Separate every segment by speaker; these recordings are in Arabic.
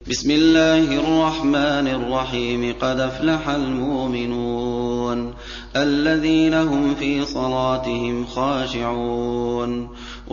Speaker 1: بسم الله الرحمن الرحيم. قد أفلح المؤمنون الذين هم في صلاتهم خاشعون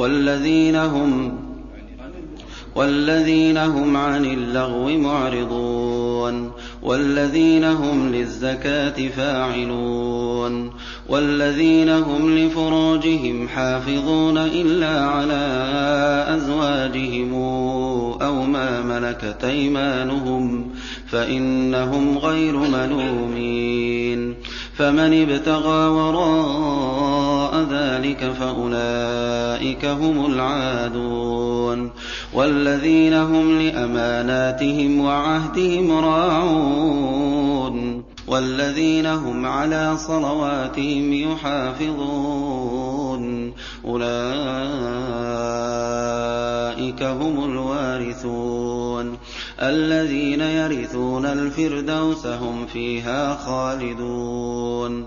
Speaker 1: والذين هم عن اللغو معرضون والذين هم للزكاة فاعلون والذين هم لفروجهم حافظون إلا على أزواجهم أو ما ملكت أيمانهم فإنهم غير ملومين. فمن ابتغى وراء ذلك فأولئك هم العادون. والذين هم لأماناتهم وعهدهم راعون والذين هم على صلواتهم يحافظون أولئك هم الوارثون الذين يرثون الفردوس هم فيها خالدون.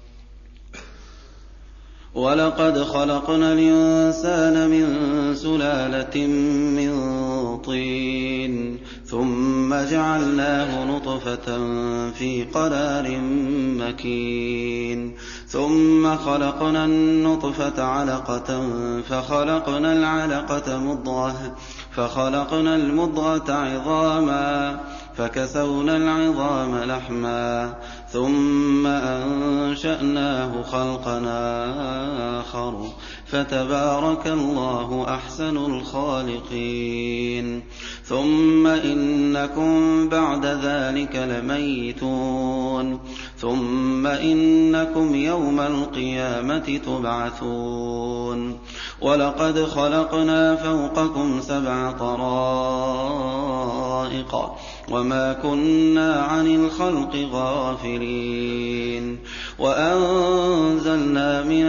Speaker 1: ولقد خلقنا الإنسان من سلالة من طين ثم جعلناه نطفة في قرار مكين ثم خلقنا النطفة علقة فخلقنا العلقة مضغة فخلقنا المضغة عظاما فكسونا العظام لحما ثم أنشأناه خلقا آخر فتبارك الله أحسن الخالقين. ثم إنكم بعد ذلك لميتون ثم إنكم يوم القيامة تبعثون. ولقد خلقنا فوقكم 7 طرائق وما كنا عن الخلق غافلين. وأنزلنا من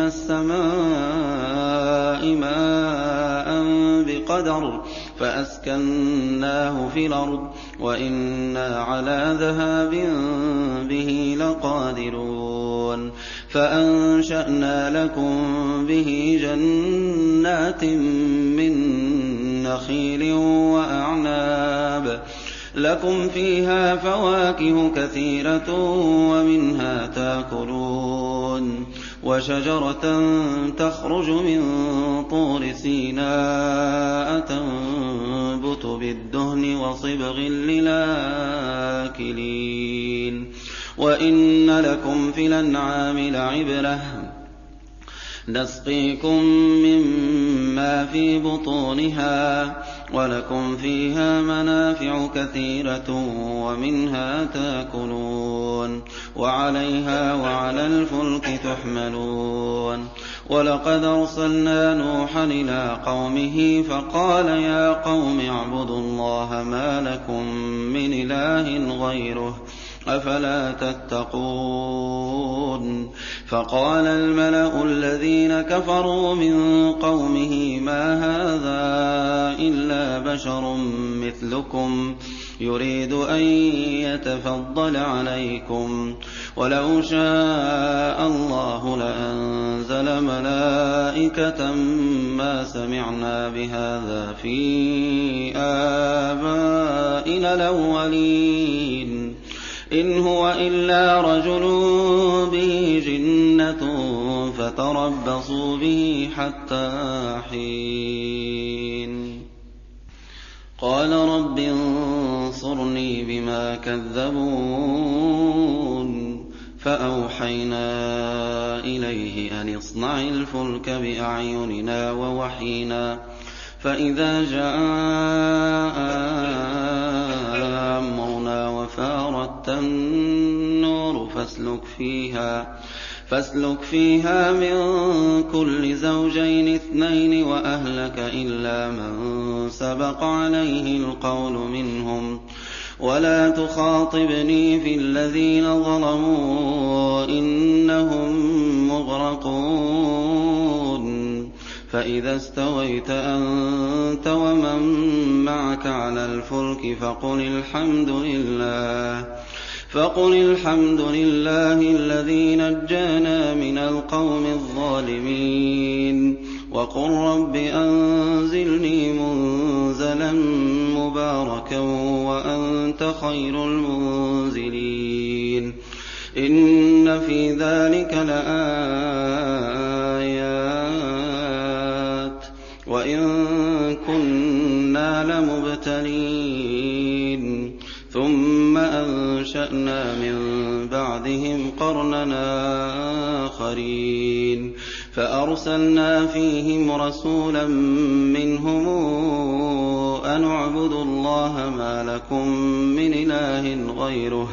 Speaker 1: السماء ماء بقدر فأسكناه في الأرض وإنا على ذهاب به لقادرون. فأنشأنا لكم به جنات من نخيل وأعناب لكم فيها فواكه كثيرة ومنها تاكلون. وشجرة تخرج من طور سيناء تنبت بالدهن وصبغ للآكلين. وإن لكم في الأنعام لعبرة نسقيكم مما في بطونها ولكم فيها منافع كثيرة ومنها تاكلون وعليها وعلى الفلك تحملون. ولقد أرسلنا نوحا إلى قومه فقال يا قوم اعبدوا الله ما لكم من إله غيره أفلا تتقون. فقال الملأ الذين كفروا من قومه ما هذا إلا بشر مثلكم يريد أن يتفضل عليكم ولو شاء الله لأنزل ملائكة ما سمعنا بهذا في آبائنا الأولين إن هو إلا رجل به جنة فتربصوا به حتى حين. قال رب انصرني بما كذبون. فأوحينا إليه أن اصنع الفلك بأعيننا ووحينا فإذا جاء أمرنا وفارت النور فاسلك فيها من كل زوجين 2 وأهلك إلا من سبق عليه القول منهم ولا تخاطبني في الذين ظلموا إنهم مغرقون. فإذا استويت أنت ومن معك على الفلك فقل الحمد لله الذي نجانا من القوم الظالمين وقل رب أنزلني منزلا مباركا وأنت خير المنزلين إن في ذلك لآيات وإن كنا لمبتلين ثم أنشأنا من بعدهم قرننا آخرين فأرسلنا فيهم رسولا منهم أن اعبدوا الله ما لكم من إله غيره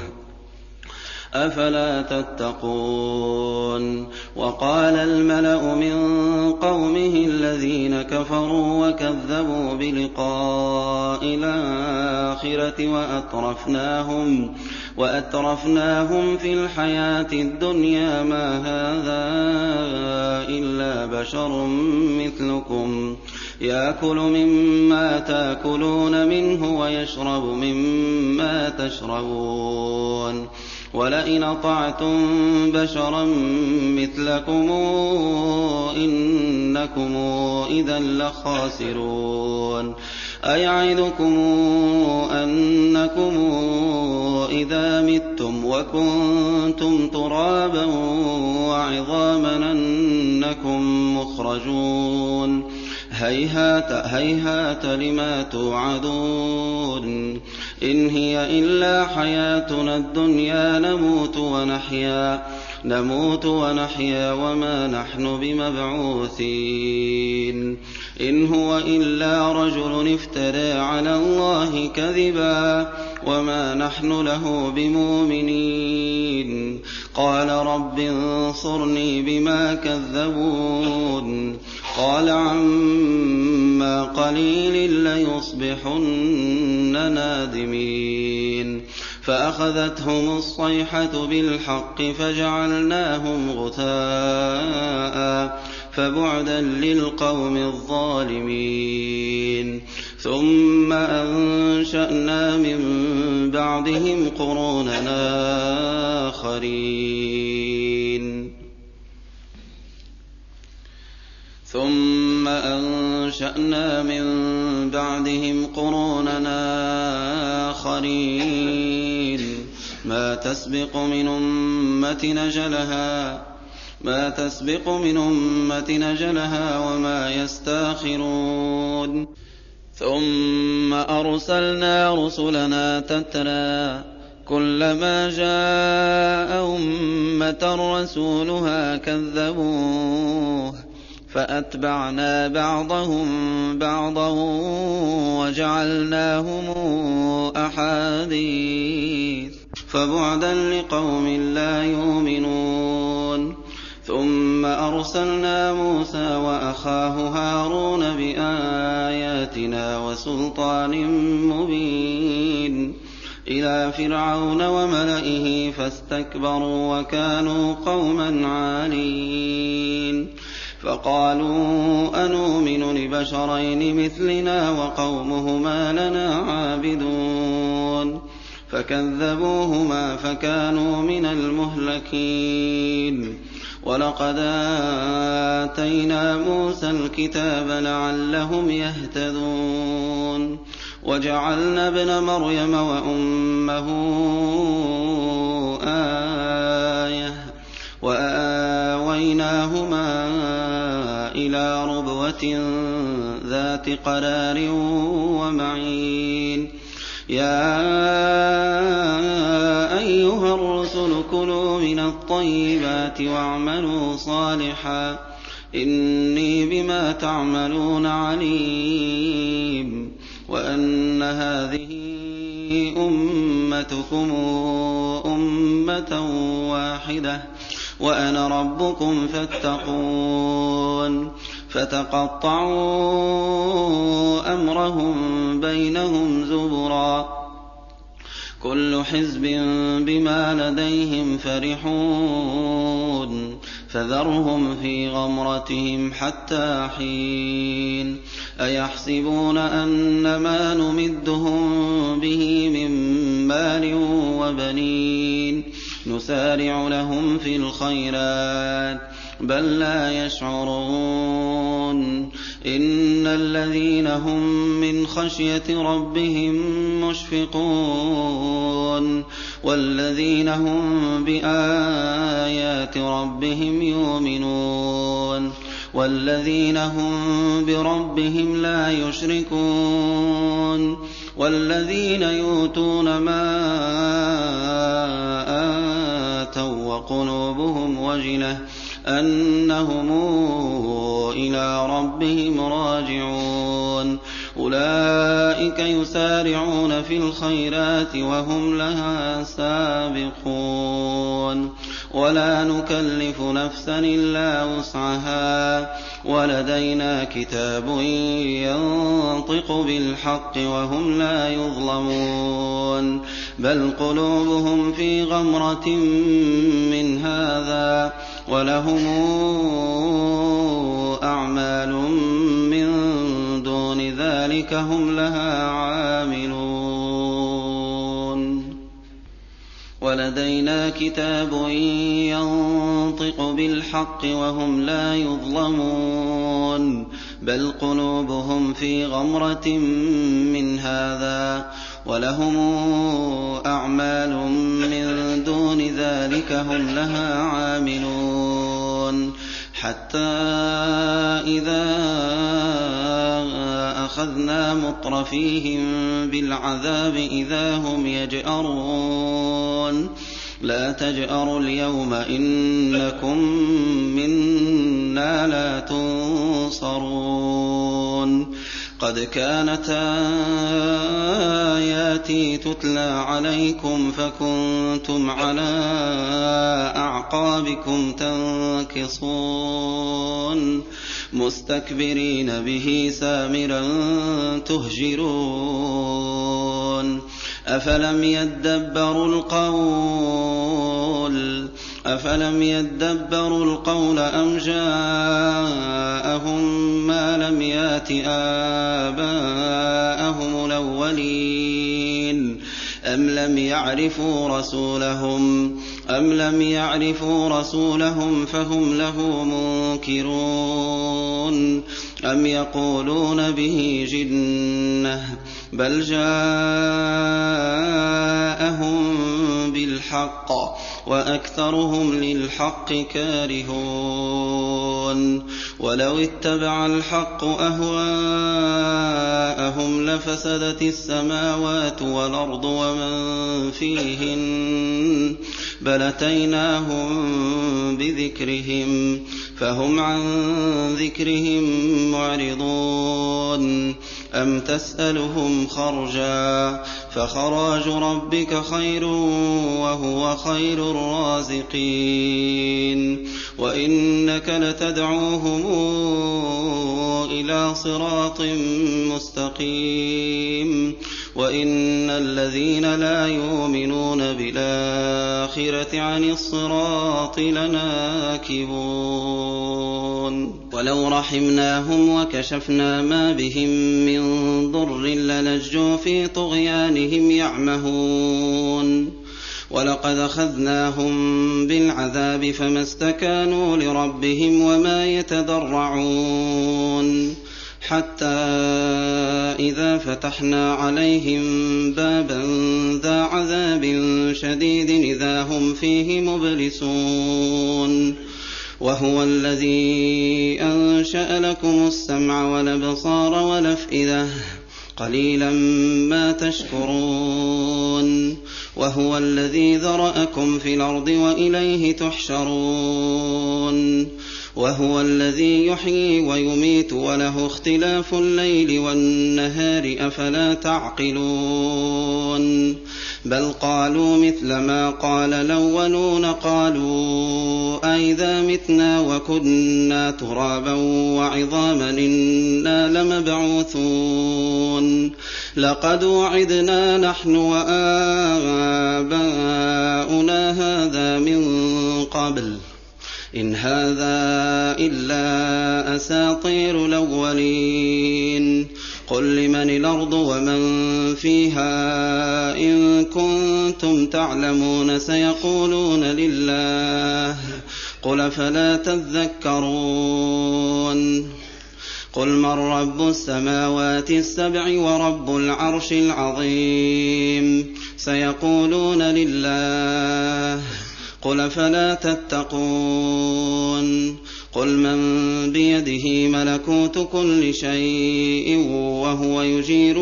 Speaker 1: أفلا تتقون وقال الملأ من قومه الذين كفروا وكذبوا بلقاء الآخرة وأترفناهم في الحياة الدنيا ما هذا إلا بشر مثلكم يأكل مما تأكلون منه ويشرب مما تشربون ولئن أطعتم بشرا مثلكم إنكم إذا لخاسرون أيعدكم أنكم إذا متم وكنتم ترابا وعظاما أنكم مخرجون هيهات هيهات لما توعدون إن هي إلا حياتنا الدنيا نموت ونحيا وما نحن بمبعوثين إن هو إلا رجل افترى على الله كذبا وما نحن له بمؤمنين قال رب انصرني بما كذبون قال عما قليل ليصبحن نادمين فأخذتهم الصيحة بالحق فجعلناهم غثاء فبعدا للقوم الظالمين ثم أنشأنا من بعدهم قروننا آخرين ما تسبق من أمة نجلها وما يستاخرون ثم أرسلنا رسلنا تترى كلما جاء أمة رسولها كذبوه فأتبعنا بعضهم بعضا وجعلناهم أحاديث فبعدا لقوم لا يؤمنون ثم أرسلنا موسى وأخاه هارون بآياتنا وسلطان مبين إلى فرعون وملئه فاستكبروا وكانوا قوما عالين فقالوا أنؤمن لبشرين مثلنا وقومهما لنا عابدون فكذبوهما فكانوا من المهلكين ولقد آتينا موسى الكتاب لعلهم يهتدون وجعلنا ابن مريم وأمه آية وآويناهما إلى ربوة ذات قرار ومعين يا أيها الرسل كلوا من الطيبات واعملوا صالحا إني بما تعملون عليم وأن هذه أمتكم أمة واحدة وأنا ربكم فاتقون فتقطعوا أمرهم بينهم زبرا كل حزب بما لديهم فرحون فذرهم في غمرتهم حتى حين أيحسبون أن ما نمدهم به من مال وبنين نسارع لهم في الخيرات بل لا يشعرون إن الذين هم من خشية ربهم مشفقون والذين هم بآيات ربهم يؤمنون والذين هم بربهم لا يشركون والذين يؤتون ما آتوا وقلوبهم وجلة أنهم إلى ربهم راجعون أولئك يسارعون في الخيرات وهم لها سابقون ولا نكلف نفسا إلا وسعها ولدينا كتاب ينطق بالحق وهم لا يظلمون بل قلوبهم في غمرة من هذا ولهم أعمال من دون ذلك هم لها عاملون ولدينا كتاب ينطق بالحق وهم لا يظلمون بل قلوبهم في غمرة من هذا ولهم أعمال من دون ذلك هم لها عاملون حتى إذا أخذنا مترفيهم بالعذاب إذا هم يجأرون لا تجأروا اليوم إنكم منا لا تنصرون قد كانت آياتي تتلى عليكم فكنتم على أعقابكم تنكصون مستكبرين به سامرا تهجرون أفلم يدبروا القول أم جاءهم ما لم يات آباءهم الأولين أم لم يعرفوا رسولهم فهم له منكرون أم يقولون به جنة بل جاءهم بالحق وأكثرهم للحق كارهون ولو اتبع الحق أهواءهم لفسدت السماوات والأرض ومن فيهن بل أتيناهم بذكرهم فهم عن ذكرهم معرضون أم تسألهم خرجا فخراج ربك خير وهو خير الرازقين وإنك لتدعوهم إلى صراط مستقيم وإن الذين لا يؤمنون بالآخرة عن الصراط لناكبون ولو رحمناهم وكشفنا ما بهم من ضر للجوا في طغيانهم يعمهون ولقد أخذناهم بالعذاب فما استكانوا لربهم وما يتضرعون حتى إذا فتحنا عليهم بابا ذا عذاب شديد إذا هم فيه مبلسون وهو الذي أنشأ لكم السمع والأبصار والأفئدة قليلا ما تشكرون وهو الذي ذرأكم في الأرض وإليه تحشرون وهو الذي يحيي ويميت وله اختلاف الليل والنهار أفلا تعقلون بل قالوا مثل ما قال الأولون قالوا أئذا متنا وكنا ترابا وعظاما إنا لمبعوثون لقد وعدنا نحن وآباؤنا هذا من قبل إن هذا إلا أساطير الأولين قل لمن الأرض ومن فيها إن كنتم تعلمون سيقولون لله قل أفلا تذكرون قل من رب السماوات السبع ورب العرش العظيم سيقولون لله قل أفلا تتقون قل من بيده ملكوت كل شيء وهو يجير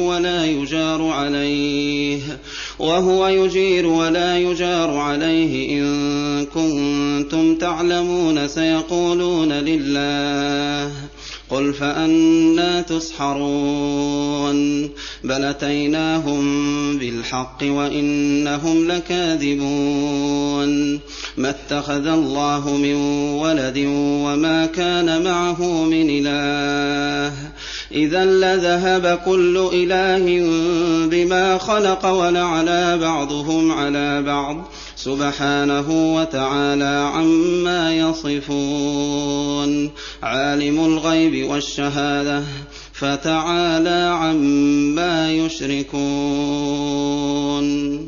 Speaker 1: ولا يجار عليه إن كنتم تعلمون سيقولون لله قل فأنى تسحرون بل أتيناهم بالحق وإنهم لكاذبون ما اتخذ الله من ولد وما كان معه من إله إذا لذهب كل إله بما خلق ولعلى بعضهم على بعض سبحانه وتعالى عما يصفون عالم الغيب والشهادة فتعالى عما يشركون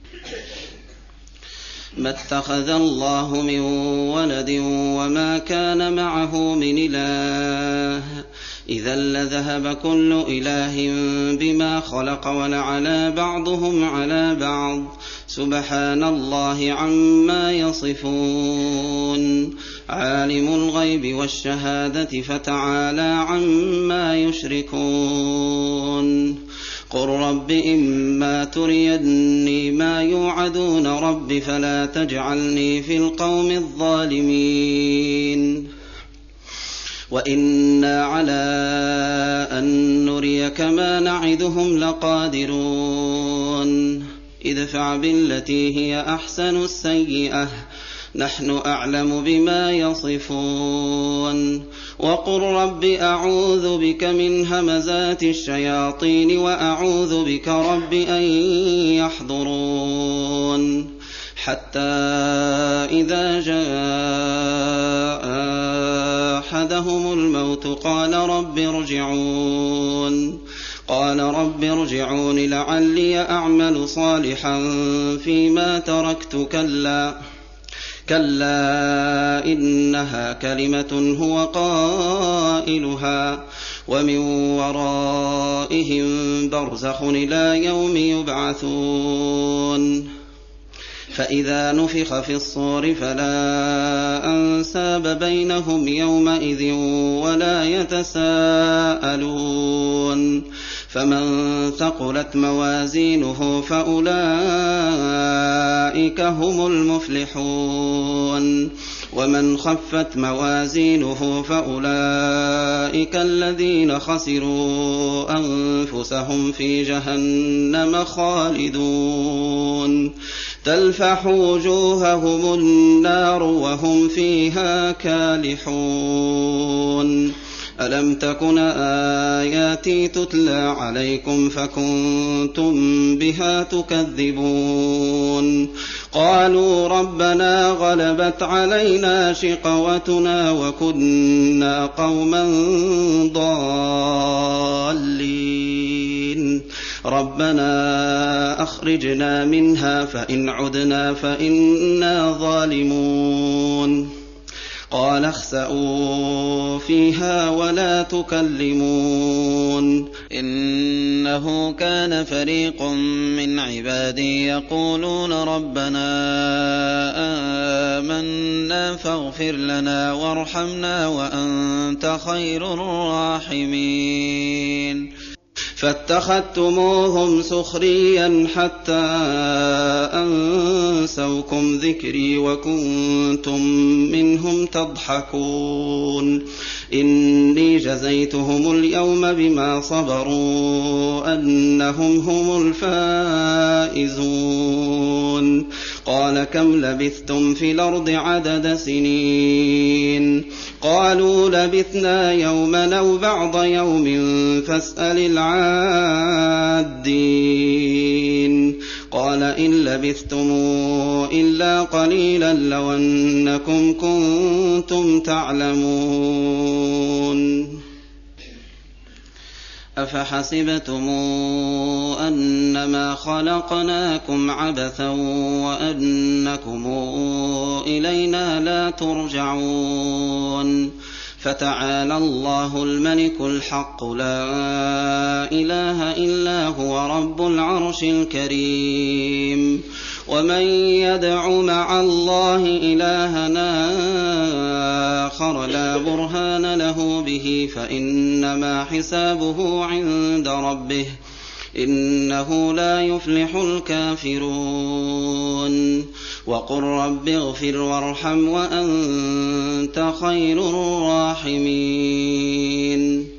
Speaker 1: ما اتخذ الله من ولد وما كان معه من إله إذا لذهب كل إله بما خلق ولعلى بعضهم على بعض سبحان الله عما يصفون عالم الغيب والشهادة فتعالى عما يشركون قل رب إما تريني ما يوعدون رب فلا تجعلني في القوم الظالمين وإنا على أن نريك ما نعدهم لقادرون ادفع بالتي هي أحسن السيئة نحن أعلم بما يصفون وقل رب أعوذ بك من همزات الشياطين وأعوذ بك رب أن يحضرون حتى إذا جاء أحدهم الموت قال رب ارجعون لعلي أعمل صالحا فيما تركت كلا إنها كلمة هو قائلها ومن ورائهم برزخ إلى يوم يبعثون فإذا نفخ في الصور فلا أنساب بينهم يومئذ ولا يتساءلون فمن ثقلت موازينه فأولئك هم المفلحون ومن خفت موازينه فأولئك الذين خسروا أنفسهم في جهنم خالدون تلفح وجوههم النار وهم فيها كالحون ألم تكن آياتي تتلى عليكم فكنتم بها تكذبون قالوا ربنا غلبت علينا شقوتنا وكنا قوما ضالين ربنا أخرجنا منها فإن عدنا فإنا ظالمون قال اخسئوا فيها ولا تكلمون إنه كان فريق من عبادي يقولون ربنا آمنا فاغفر لنا وارحمنا وأنت خير الراحمين فاتخذتموهم سخريا حتى أنسوكم ذكري وكنتم منهم تضحكون إني جزيتهم اليوم بما صبروا أنهم هم الفائزون قال كم لبثتم في الأرض عدد سنين قالوا لبثنا يوما أو بعض يوم فاسأل العادين قال إن لبثتم إلا قليلا لو أنكم كنتم تعلمون أَفَحَسِبْتُمْ أَنَّمَا خَلَقْنَاكُمْ عَبَثًا وَأَنَّكُمْ إِلَيْنَا لَا تُرْجَعُونَ فَتَعَالَى اللَّهُ الْمَلِكُ الْحَقُّ لَا إِلَٰهَ إِلَّا هُوَ رَبُّ الْعَرْشِ الْكَرِيمِ وَمَن يَدْعُ مَعَ اللَّهِ إِلَٰهًا آخَرَ لَا بُرْهَانَ لَهُ بِهِ فَإِنَّمَا حِسَابُهُ عِندَ رَبِّهِ ۚ إِنَّهُ لَا يُفْلِحُ الْكَافِرُونَ وَقُل رَّبِّ اغْفِرْ وَارْحَمْ وَأَنتَ خَيْرُ الرَّاحِمِينَ